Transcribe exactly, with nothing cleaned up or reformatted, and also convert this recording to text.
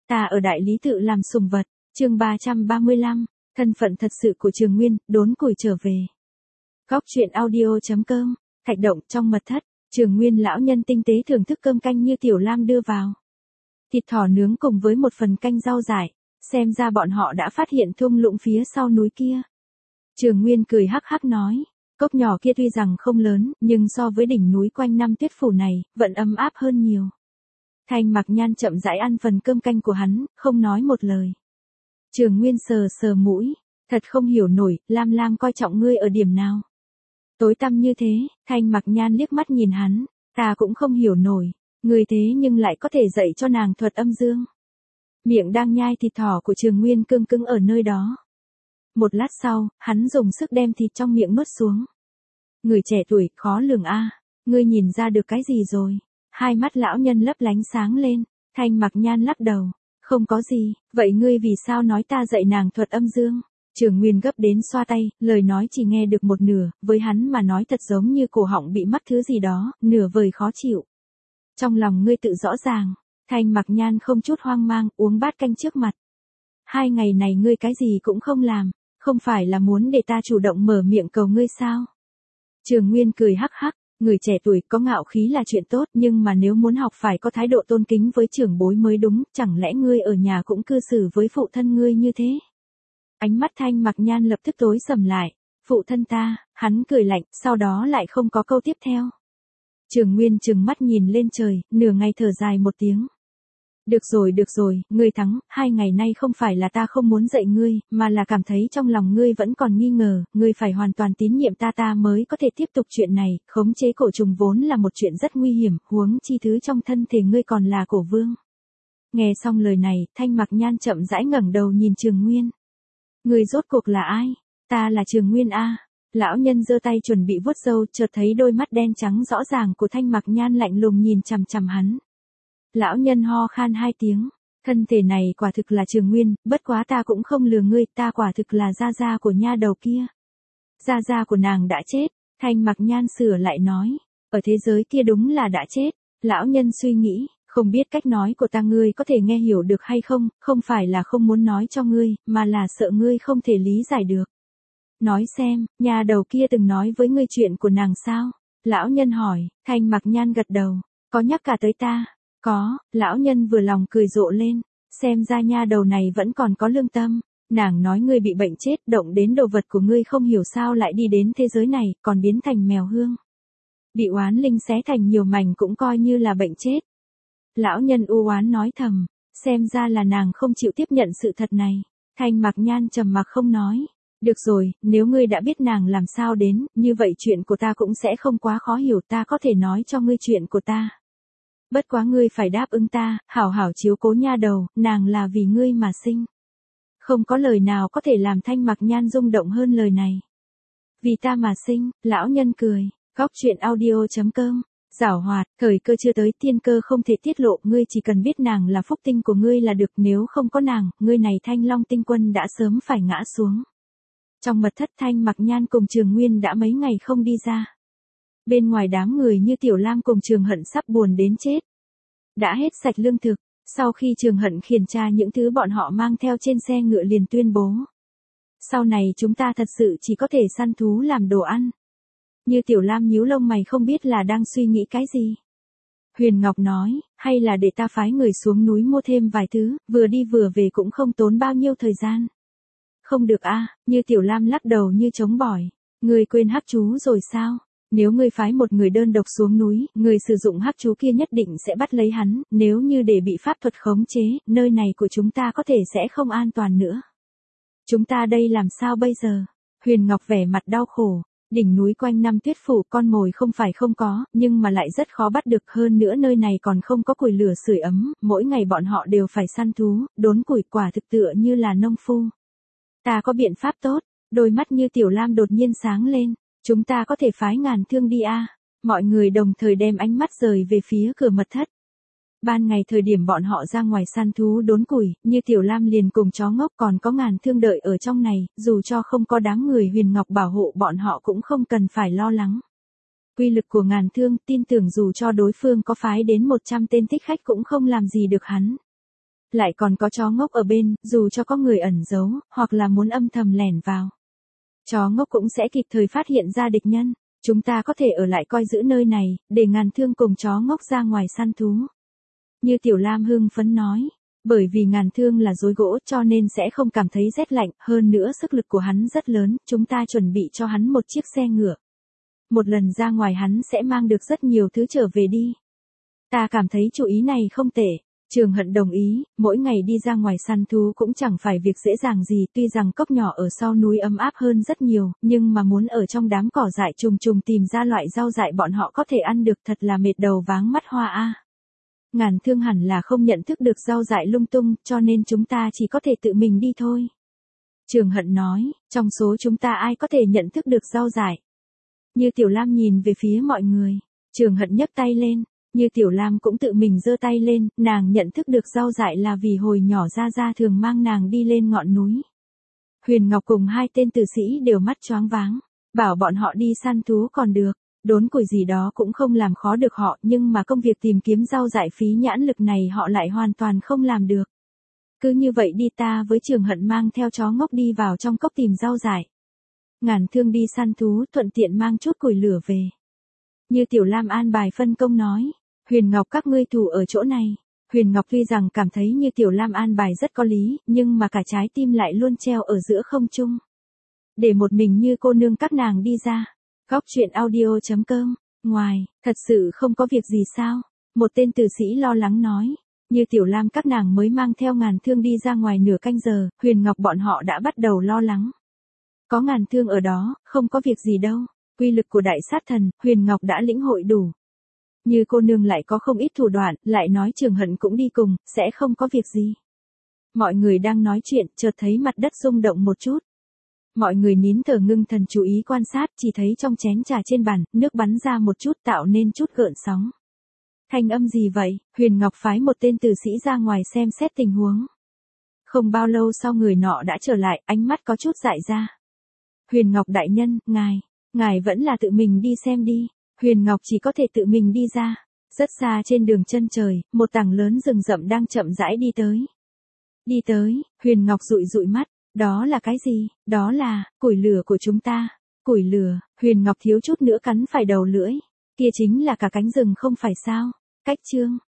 Ta ở đại lý tự làm sùng vật, chương ba trăm ba mươi lăm, thân phận thật sự của Trường Nguyên, đốn củi trở về. Góc truyện audio chấm com, thạch động trong mật thất, Trường Nguyên lão nhân tinh tế thưởng thức cơm canh như Tiểu Lam đưa vào. Thịt thỏ nướng cùng với một phần canh rau dại, xem ra bọn họ đã phát hiện thung lũng phía sau núi kia. Trường Nguyên cười hắc hắc nói, cốc nhỏ kia tuy rằng không lớn, nhưng so với đỉnh núi quanh năm tuyết phủ này, vẫn ấm áp hơn nhiều. Thanh Mặc Nhan chậm rãi ăn phần cơm canh của hắn, không nói một lời. Trường Nguyên sờ sờ mũi, thật không hiểu nổi, Lam Lam coi trọng ngươi ở điểm nào. Tối tăm như thế, Thanh Mặc Nhan liếc mắt nhìn hắn, ta cũng không hiểu nổi, ngươi thế nhưng lại có thể dạy cho nàng thuật âm dương. Miệng đang nhai thịt thỏ của Trường Nguyên cương cứng ở nơi đó. Một lát sau, hắn dùng sức đem thịt trong miệng nuốt xuống. Người trẻ tuổi, khó lường a, ngươi nhìn ra được cái gì rồi? Hai mắt lão nhân lấp lánh sáng lên, Thanh Mặc Nhan lắc đầu, không có gì, vậy ngươi vì sao nói ta dạy nàng thuật âm dương? Trường Nguyên gấp đến xoa tay, lời nói chỉ nghe được một nửa, với hắn mà nói thật giống như cổ họng bị mắc thứ gì đó, nửa vời khó chịu. Trong lòng ngươi tự rõ ràng, Thanh Mặc Nhan không chút hoang mang, uống bát canh trước mặt. Hai ngày này ngươi cái gì cũng không làm, không phải là muốn để ta chủ động mở miệng cầu ngươi sao? Trường Nguyên cười hắc hắc, người trẻ tuổi có ngạo khí là chuyện tốt, nhưng mà nếu muốn học phải có thái độ tôn kính với trưởng bối mới đúng, chẳng lẽ ngươi ở nhà cũng cư xử với phụ thân ngươi như thế? Ánh mắt Thanh Mặc Nhan lập tức tối sầm lại, phụ thân ta, hắn cười lạnh, sau đó lại không có câu tiếp theo. Trường Nguyên trừng mắt nhìn lên trời, nửa ngày thở dài một tiếng. Được rồi được rồi, ngươi thắng, hai ngày nay không phải là ta không muốn dạy ngươi, mà là cảm thấy trong lòng ngươi vẫn còn nghi ngờ, ngươi phải hoàn toàn tín nhiệm ta ta mới có thể tiếp tục chuyện này, khống chế cổ trùng vốn là một chuyện rất nguy hiểm, huống chi thứ trong thân thể ngươi còn là cổ vương. Nghe xong lời này, Thanh Mặc Nhan chậm rãi ngẩng đầu nhìn Trường Nguyên. Ngươi rốt cuộc là ai? Ta là Trường Nguyên a. Lão nhân giơ tay chuẩn bị vuốt râu, chợt thấy đôi mắt đen trắng rõ ràng của Thanh Mặc Nhan lạnh lùng nhìn chằm chằm hắn. Lão nhân ho khan hai tiếng, thân thể này quả thực là Trường Nguyên, bất quá ta cũng không lừa ngươi, ta quả thực là gia gia của nha đầu kia. Gia gia của nàng đã chết, Thanh Mặc Nhan sửa lại nói, ở thế giới kia đúng là đã chết. Lão nhân suy nghĩ, không biết cách nói của ta ngươi có thể nghe hiểu được hay không, không phải là không muốn nói cho ngươi, mà là sợ ngươi không thể lý giải được. Nói xem, nha đầu kia từng nói với ngươi chuyện của nàng sao? Lão nhân hỏi, Thanh Mặc Nhan gật đầu, có nhắc cả tới ta. Có, lão nhân vừa lòng cười rộ lên, xem ra nha đầu này vẫn còn có lương tâm. Nàng nói ngươi bị bệnh chết, động đến đồ vật của ngươi không hiểu sao lại đi đến thế giới này, còn biến thành mèo hương. Bị oán linh xé thành nhiều mảnh cũng coi như là bệnh chết. Lão nhân u oán nói thầm, xem ra là nàng không chịu tiếp nhận sự thật này. Thanh Mặc Nhan trầm mặc không nói. Được rồi, nếu ngươi đã biết nàng làm sao đến, như vậy chuyện của ta cũng sẽ không quá khó hiểu, ta có thể nói cho ngươi chuyện của ta. Bất quá ngươi phải đáp ứng ta, hảo hảo chiếu cố nha đầu, nàng là vì ngươi mà sinh. Không có lời nào có thể làm Thanh Mặc Nhan rung động hơn lời này. Vì ta mà sinh, lão nhân cười, góc truyện audio chấm com, giảo hoạt, thời cơ chưa tới, tiên cơ không thể tiết lộ, ngươi chỉ cần biết nàng là phúc tinh của ngươi là được, nếu không có nàng, ngươi này Thanh Long tinh quân đã sớm phải ngã xuống. Trong mật thất, Thanh Mặc Nhan cùng Trường Nguyên đã mấy ngày không đi ra. Bên ngoài đám người như Tiểu Lam cùng Trường Hận sắp buồn đến chết. Đã hết sạch lương thực, sau khi Trường Hận khiển tra những thứ bọn họ mang theo trên xe ngựa liền tuyên bố. Sau này chúng ta thật sự chỉ có thể săn thú làm đồ ăn. Như Tiểu Lam nhíu lông mày không biết là đang suy nghĩ cái gì. Huyền Ngọc nói, hay là để ta phái người xuống núi mua thêm vài thứ, vừa đi vừa về cũng không tốn bao nhiêu thời gian. Không được a, Như Tiểu Lam lắc đầu như chống bỏi. Ngươi quên hắc chú rồi sao? Nếu ngươi phái một người đơn độc xuống núi, người sử dụng hắc chú kia nhất định sẽ bắt lấy hắn, nếu như để bị pháp thuật khống chế, nơi này của chúng ta có thể sẽ không an toàn nữa. Chúng ta đây làm sao bây giờ? Huyền Ngọc vẻ mặt đau khổ, đỉnh núi quanh năm tuyết phủ, con mồi không phải không có, nhưng mà lại rất khó bắt được, hơn nữa nơi này còn không có củi lửa sưởi ấm, mỗi ngày bọn họ đều phải săn thú, đốn củi, quả thực tựa như là nông phu. Ta có biện pháp tốt, đôi mắt Như Tiểu Lam đột nhiên sáng lên. Chúng ta có thể phái Ngàn Thương đi a. Mọi người đồng thời đem ánh mắt rời về phía cửa mật thất. Ban ngày thời điểm bọn họ ra ngoài săn thú đốn củi, Như Tiểu Lam liền cùng chó ngốc còn có Ngàn Thương đợi ở trong này, dù cho không có đám người Huyền Ngọc bảo hộ bọn họ cũng không cần phải lo lắng. Quy lực của Ngàn Thương, tin tưởng dù cho đối phương có phái đến một trăm tên thích khách cũng không làm gì được hắn. lại còn có chó ngốc ở bên, dù cho có người ẩn giấu, hoặc là muốn âm thầm lẻn vào. Chó ngốc cũng sẽ kịp thời phát hiện ra địch nhân. Chúng ta có thể ở lại coi giữ nơi này, để Ngàn Thương cùng chó ngốc ra ngoài săn thú. Như Tiểu Lam hưng phấn nói, bởi vì Ngàn Thương là rối gỗ cho nên sẽ không cảm thấy rét lạnh, hơn nữa sức lực của hắn rất lớn, chúng ta chuẩn bị cho hắn một chiếc xe ngựa. Một lần ra ngoài hắn sẽ mang được rất nhiều thứ trở về đi. Ta cảm thấy chủ ý này không tệ. Trường Hận đồng ý, mỗi ngày đi ra ngoài săn thú cũng chẳng phải việc dễ dàng gì, tuy rằng cốc nhỏ ở sau núi ấm áp hơn rất nhiều, nhưng mà muốn ở trong đám cỏ dại trùng trùng tìm ra loại rau dại bọn họ có thể ăn được thật là mệt đầu váng mắt hoa a. Ngàn Thương hẳn là không nhận thức được rau dại lung tung, cho nên chúng ta chỉ có thể tự mình đi thôi. Trường Hận nói, trong số chúng ta ai có thể nhận thức được rau dại? Như Tiểu Lam nhìn về phía mọi người, Trường Hận nhấc tay lên. Như Tiểu Lam cũng tự mình giơ tay lên, nàng nhận thức được rau dại là vì hồi nhỏ Gia Gia thường mang nàng đi lên ngọn núi. Huyền Ngọc cùng hai tên tử sĩ đều mắt choáng váng, bảo bọn họ đi săn thú còn được, đốn củi gì đó cũng không làm khó được họ, nhưng mà công việc tìm kiếm rau dại phí nhãn lực này họ lại hoàn toàn không làm được. Cứ như vậy đi, ta với Trường Hận mang theo chó ngốc đi vào trong cốc tìm rau dại. Ngàn Thương đi săn thú, thuận tiện mang chút củi lửa về. Như Tiểu Lam an bài phân công nói, Huyền Ngọc các ngươi thủ ở chỗ này. Huyền Ngọc tuy rằng cảm thấy Như Tiểu Lam an bài rất có lý, nhưng mà cả trái tim lại luôn treo ở giữa không trung. Để một mình Như cô nương các nàng đi ra. Góc truyện audio chấm com. Ngoài, thật sự không có việc gì sao? Một tên tử sĩ lo lắng nói. Như Tiểu Lam các nàng mới mang theo Ngàn Thương đi ra ngoài nửa canh giờ, Huyền Ngọc bọn họ đã bắt đầu lo lắng. Có Ngàn Thương ở đó, không có việc gì đâu. Quy lực của đại sát thần, Huyền Ngọc đã lĩnh hội đủ. Như cô nương lại có không ít thủ đoạn, lại nói Trường Hận cũng đi cùng, sẽ không có việc gì. Mọi người đang nói chuyện, chợt thấy mặt đất rung động một chút. Mọi người nín thở ngưng thần chú ý quan sát, chỉ thấy trong chén trà trên bàn, nước bắn ra một chút tạo nên chút gợn sóng. Thanh âm gì vậy? Huyền Ngọc phái một tên tử sĩ ra ngoài xem xét tình huống. Không bao lâu sau người nọ đã trở lại, ánh mắt có chút dại ra. Huyền Ngọc đại nhân, ngài, ngài vẫn là tự mình đi xem đi. Huyền Ngọc chỉ có thể tự mình đi ra. Rất xa trên đường chân trời, một tảng lớn rừng rậm đang chậm rãi đi tới. Đi tới, Huyền Ngọc dụi dụi mắt, đó là cái gì? Đó là, củi lửa của chúng ta. Củi lửa, Huyền Ngọc thiếu chút nữa cắn phải đầu lưỡi. Kia chính là cả cánh rừng không phải sao? Cách chương,